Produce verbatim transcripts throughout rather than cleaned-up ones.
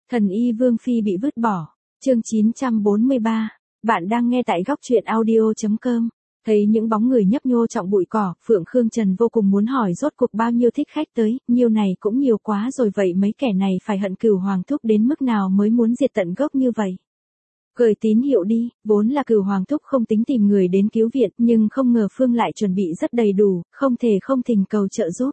Thần y Vương Phi bị vứt bỏ. Chương chín trăm bốn mươi ba. Bạn đang nghe tại góc truyện audio chấm com. Thấy những bóng người nhấp nhô trong bụi cỏ, Phượng Khương Trần vô cùng muốn hỏi rốt cuộc bao nhiêu thích khách tới, nhiêu này cũng nhiều quá rồi, vậy mấy kẻ này phải hận Cửu Hoàng Thúc đến mức nào mới muốn diệt tận gốc như vậy. Gửi tín hiệu đi, vốn là Cửu Hoàng Thúc không tính tìm người đến cứu viện, nhưng không ngờ Phương lại chuẩn bị rất đầy đủ, không thể không thỉnh cầu trợ giúp.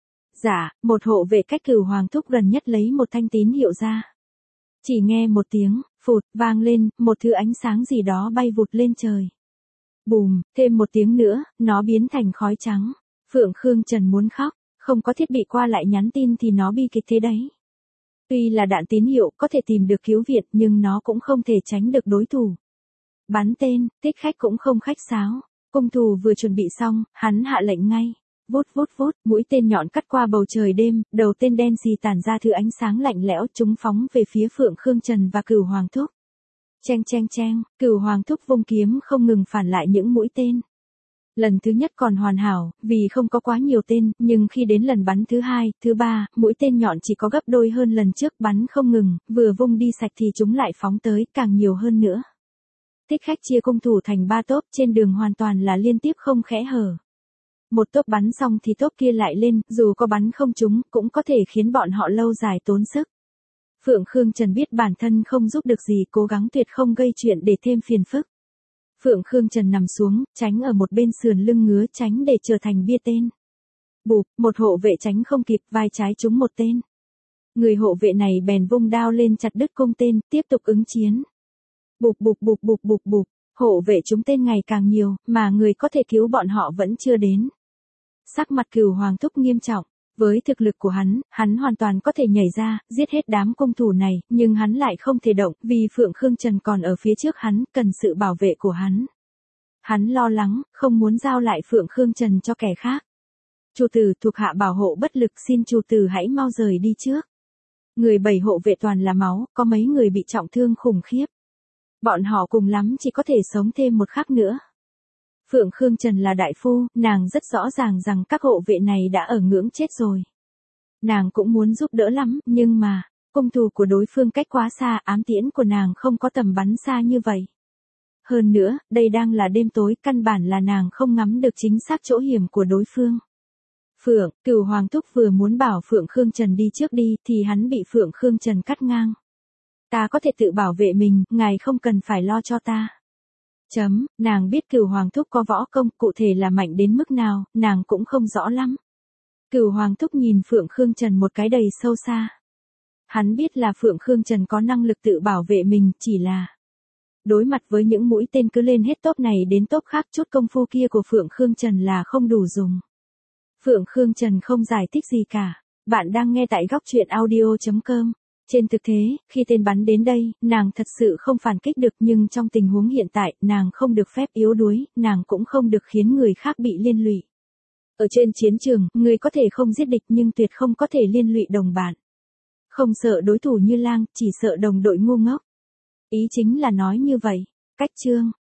Dạ, một hộ vệ cách Cửu Hoàng Thúc gần nhất lấy một thanh tín hiệu ra. Chỉ nghe một tiếng, phụt, vang lên, một thứ ánh sáng gì đó bay vụt lên trời. Bùm, thêm một tiếng nữa, nó biến thành khói trắng. Phượng Khương Trần muốn khóc, không có thiết bị qua lại nhắn tin thì nó bi kịch thế đấy. Tuy là đạn tín hiệu có thể tìm được cứu viện nhưng nó cũng không thể tránh được đối thủ. Bắn tên, thích khách cũng không khách sáo. Cung thủ vừa chuẩn bị xong, hắn hạ lệnh ngay. Vút vút vút, mũi tên nhọn cắt qua bầu trời đêm, đầu tên đen xì tản ra thứ ánh sáng lạnh lẽo, chúng phóng về phía Phượng Khương Trần và Cửu Hoàng Thúc. Cheng cheng cheng, Cửu Hoàng Thúc vung kiếm không ngừng phản lại những mũi tên. Lần thứ nhất còn hoàn hảo, vì không có quá nhiều tên, nhưng khi đến lần bắn thứ hai, thứ ba, mũi tên nhọn chỉ có gấp đôi hơn lần trước, bắn không ngừng, vừa vung đi sạch thì chúng lại phóng tới, càng nhiều hơn nữa. Thích khách chia cung thủ thành ba tốp, trên đường hoàn toàn là liên tiếp không khẽ hở. Một tốp bắn xong thì tốp kia lại lên, dù có bắn không trúng, cũng có thể khiến bọn họ lâu dài tốn sức. Phượng Khương Trần biết bản thân không giúp được gì, cố gắng tuyệt không gây chuyện để thêm phiền phức. Phượng Khương Trần nằm xuống, tránh ở một bên sườn lưng ngứa, tránh để trở thành bia tên. Bụp, một hộ vệ tránh không kịp, vai trái trúng một tên. Người hộ vệ này bèn vung đao lên chặt đứt cung tên, tiếp tục ứng chiến. Bụp bụp bụp bụp bụp bụp, hộ vệ trúng tên ngày càng nhiều, mà người có thể cứu bọn họ vẫn chưa đến. Sắc mặt Cửu Hoàng Thúc nghiêm trọng. Với thực lực của hắn, hắn hoàn toàn có thể nhảy ra, giết hết đám cung thủ này, nhưng hắn lại không thể động, vì Phượng Khương Trần còn ở phía trước hắn, cần sự bảo vệ của hắn. Hắn lo lắng, không muốn giao lại Phượng Khương Trần cho kẻ khác. Chủ tử thuộc hạ bảo hộ bất lực, xin chủ tử hãy mau rời đi trước. Người bảy hộ vệ toàn là máu, có mấy người bị trọng thương khủng khiếp. Bọn họ cùng lắm chỉ có thể sống thêm một khắc nữa. Phượng Khương Trần là đại phu, nàng rất rõ ràng rằng các hộ vệ này đã ở ngưỡng chết rồi. Nàng cũng muốn giúp đỡ lắm, nhưng mà, cung thủ của đối phương cách quá xa, ám tiễn của nàng không có tầm bắn xa như vậy. Hơn nữa, đây đang là đêm tối, căn bản là nàng không ngắm được chính xác chỗ hiểm của đối phương. Phượng, Cửu Hoàng Thúc vừa muốn bảo Phượng Khương Trần đi trước đi, thì hắn bị Phượng Khương Trần cắt ngang. Ta có thể tự bảo vệ mình, ngài không cần phải lo cho ta. Chấm, nàng biết Cửu Hoàng Thúc có võ công, cụ thể là mạnh đến mức nào, nàng cũng không rõ lắm. Cửu Hoàng Thúc nhìn Phượng Khương Trần một cái đầy sâu xa. Hắn biết là Phượng Khương Trần có năng lực tự bảo vệ mình, chỉ là đối mặt với những mũi tên cứ lên hết tốp này đến tốp khác, chút công phu kia của Phượng Khương Trần là không đủ dùng. Phượng Khương Trần không giải thích gì cả. Bạn đang nghe tại góc truyện audio chấm com. Trên thực tế, khi tên bắn đến đây, nàng thật sự không phản kích được, nhưng trong tình huống hiện tại, nàng không được phép yếu đuối, nàng cũng không được khiến người khác bị liên lụy. Ở trên chiến trường, người có thể không giết địch nhưng tuyệt không có thể liên lụy đồng bạn. Không sợ đối thủ như lang, chỉ sợ đồng đội ngu ngốc. Ý chính là nói như vậy. Cách chương.